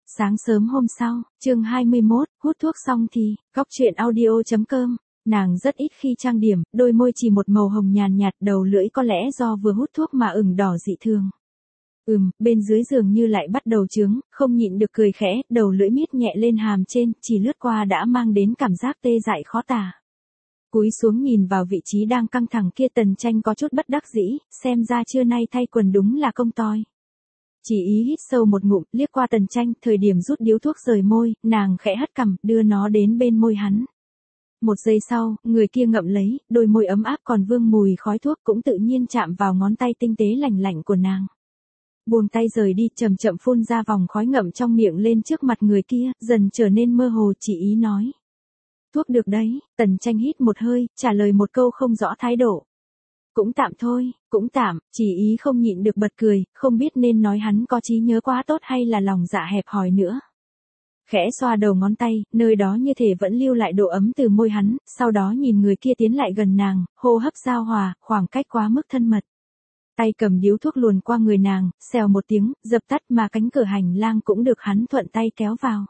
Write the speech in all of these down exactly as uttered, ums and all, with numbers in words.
Sáng sớm hôm sau, chương hai mươi mốt, hút thuốc xong thì, góc truyện audio.com, nàng rất ít khi trang điểm, đôi môi chỉ một màu hồng nhàn nhạt, đầu lưỡi có lẽ do vừa hút thuốc mà ửng đỏ dị thường. Ừm, bên dưới giường như lại bắt đầu chướng, không nhịn được cười khẽ, đầu lưỡi miết nhẹ lên hàm trên, chỉ lướt qua đã mang đến cảm giác tê dại khó tả. Cúi xuống nhìn vào vị trí đang căng thẳng kia, Tần Tranh có chút bất đắc dĩ, xem ra trưa nay thay quần đúng là công toi. Chỉ ý hít sâu một ngụm, liếc qua Tần Tranh, thời điểm rút điếu thuốc rời môi, nàng khẽ hất cằm, đưa nó đến bên môi hắn. Một giây sau, người kia ngậm lấy, đôi môi ấm áp còn vương mùi khói thuốc cũng tự nhiên chạm vào ngón tay tinh tế lành lạnh của nàng. Buông tay rời đi, chậm chậm phun ra vòng khói ngậm trong miệng lên trước mặt người kia, dần trở nên mơ hồ, chỉ ý nói. Thuốc được đấy, Tần Tranh hít một hơi, trả lời một câu không rõ thái độ. Cũng tạm thôi, cũng tạm, chỉ ý không nhịn được bật cười, không biết nên nói hắn có trí nhớ quá tốt hay là lòng dạ hẹp hòi nữa. Khẽ xoa đầu ngón tay, nơi đó như thể vẫn lưu lại độ ấm từ môi hắn, sau đó nhìn người kia tiến lại gần nàng, hô hấp giao hòa, khoảng cách quá mức thân mật. Tay cầm điếu thuốc luồn qua người nàng, xèo một tiếng, dập tắt mà cánh cửa hành lang cũng được hắn thuận tay kéo vào.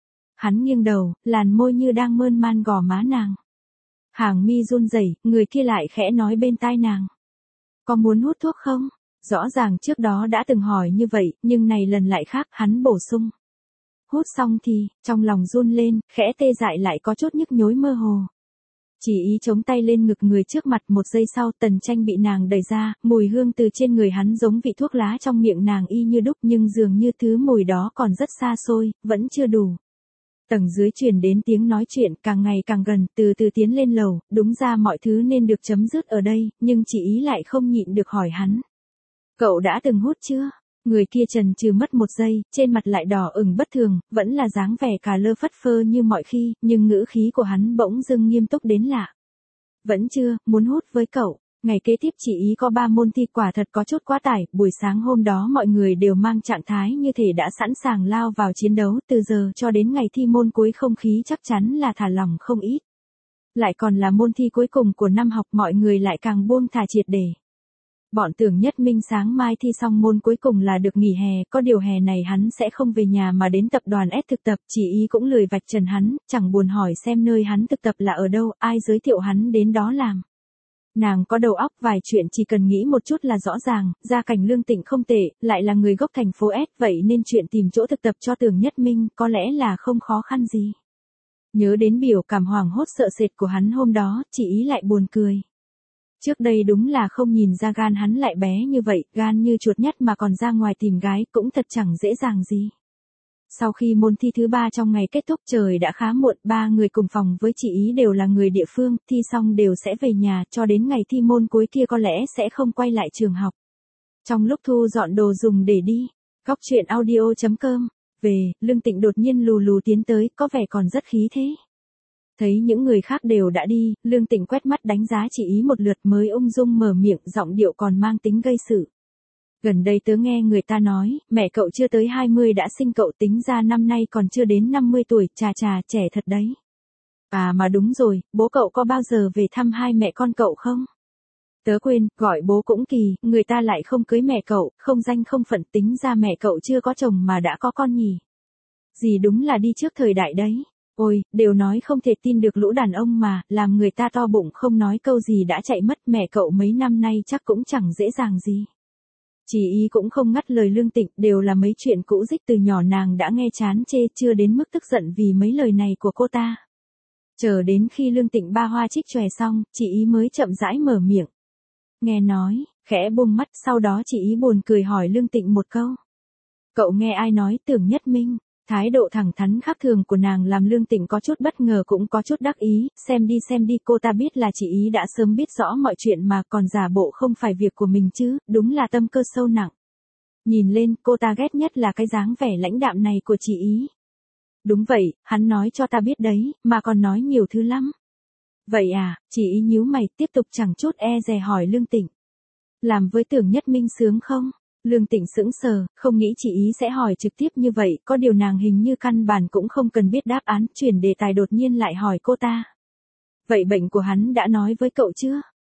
Hắn nghiêng đầu, làn môi như đang mơn man gò má nàng. Hàng mi run rẩy, người kia lại khẽ nói bên tai nàng. Có muốn hút thuốc không? Rõ ràng trước đó đã từng hỏi như vậy, nhưng này lần lại khác, hắn bổ sung. Hút xong thì, trong lòng run lên, khẽ tê dại lại có chút nhức nhối mơ hồ. Chỉ ý chống tay lên ngực người trước mặt, một giây sau Tần Tranh bị nàng đẩy ra, mùi hương từ trên người hắn giống vị thuốc lá trong miệng nàng y như đúc, nhưng dường như thứ mùi đó còn rất xa xôi, vẫn chưa đủ. Tầng dưới truyền đến tiếng nói chuyện, càng ngày càng gần, từ từ tiến lên lầu, đúng ra mọi thứ nên được chấm dứt ở đây, nhưng chỉ ý lại không nhịn được hỏi hắn. Cậu đã từng hút chưa? Người kia chần chừ mất một giây, trên mặt lại đỏ ửng bất thường, vẫn là dáng vẻ cà lơ phất phơ như mọi khi, nhưng ngữ khí của hắn bỗng dưng nghiêm túc đến lạ. Vẫn chưa, muốn hút với cậu. Ngày kế tiếp chỉ ý có ba môn thi, quả thật có chút quá tải, buổi sáng hôm đó mọi người đều mang trạng thái như thể đã sẵn sàng lao vào chiến đấu, từ giờ cho đến ngày thi môn cuối không khí chắc chắn là thả lỏng không ít. Lại còn là môn thi cuối cùng của năm học, mọi người lại càng buông thả triệt để. Bọn Tưởng Nhất Minh sáng mai thi xong môn cuối cùng là được nghỉ hè, có điều hè này hắn sẽ không về nhà mà đến tập đoàn S thực tập, chỉ ý cũng lười vạch trần hắn, chẳng buồn hỏi xem nơi hắn thực tập là ở đâu, ai giới thiệu hắn đến đó làm. Nàng có đầu óc, vài chuyện chỉ cần nghĩ một chút là rõ ràng, gia cảnh Lương Tịnh không tệ, lại là người gốc thành phố S, vậy nên chuyện tìm chỗ thực tập cho Tưởng Nhất Minh có lẽ là không khó khăn gì. Nhớ đến biểu cảm hoảng hốt sợ sệt của hắn hôm đó, chỉ ý lại buồn cười. Trước đây đúng là không nhìn ra gan hắn lại bé như vậy, gan như chuột nhắt mà còn ra ngoài tìm gái, cũng thật chẳng dễ dàng gì. Sau khi môn thi thứ ba trong ngày kết thúc, trời đã khá muộn, ba người cùng phòng với chị ý đều là người địa phương, thi xong đều sẽ về nhà, cho đến ngày thi môn cuối kia có lẽ sẽ không quay lại trường học. Trong lúc thu dọn đồ dùng để đi, góc truyện audio.com, về, Lương Tịnh đột nhiên lù lù tiến tới, có vẻ còn rất khí thế. Thấy những người khác đều đã đi, Lương Tịnh quét mắt đánh giá chị ý một lượt mới ung dung mở miệng, giọng điệu còn mang tính gây sự. Gần đây tớ nghe người ta nói, mẹ cậu chưa tới hai mươi đã sinh cậu, tính ra năm nay còn chưa đến năm mươi tuổi, chà chà, trẻ thật đấy. À mà đúng rồi, bố cậu có bao giờ về thăm hai mẹ con cậu không? Tớ quên, gọi bố cũng kỳ, người ta lại không cưới mẹ cậu, không danh không phận, tính ra mẹ cậu chưa có chồng mà đã có con nhỉ. Gì đúng là đi trước thời đại đấy. Ôi, đều nói không thể tin được lũ đàn ông mà, làm người ta to bụng không nói câu gì đã chạy mất, mẹ cậu mấy năm nay chắc cũng chẳng dễ dàng gì. Chỉ ý cũng không ngắt lời Lương Tịnh, đều là mấy chuyện cũ dích từ nhỏ nàng đã nghe chán chê, chưa đến mức tức giận vì mấy lời này của cô ta. Chờ đến khi Lương Tịnh ba hoa trích chòe xong, chị ý mới chậm rãi mở miệng. Nghe nói, khẽ buông mắt, sau đó chị ý buồn cười hỏi Lương Tịnh một câu. Cậu nghe ai nói Tưởng Nhất Minh? Thái độ thẳng thắn khác thường của nàng làm Lương Tịnh có chút bất ngờ cũng có chút đắc ý, xem đi xem đi, cô ta biết là chị ý đã sớm biết rõ mọi chuyện mà còn giả bộ không phải việc của mình chứ, đúng là tâm cơ sâu nặng. Nhìn lên, cô ta ghét nhất là cái dáng vẻ lãnh đạm này của chị ý. Đúng vậy, hắn nói cho ta biết đấy, mà còn nói nhiều thứ lắm. Vậy à, chị ý nhíu mày, tiếp tục chẳng chút e dè hỏi Lương Tịnh. Làm với Tưởng Nhất Minh sướng không? Lương Tịnh sững sờ, không nghĩ chị ý sẽ hỏi trực tiếp như vậy, có điều nàng hình như căn bản cũng không cần biết đáp án, chuyển đề tài đột nhiên lại hỏi cô ta. Vậy bệnh của hắn đã nói với cậu chưa?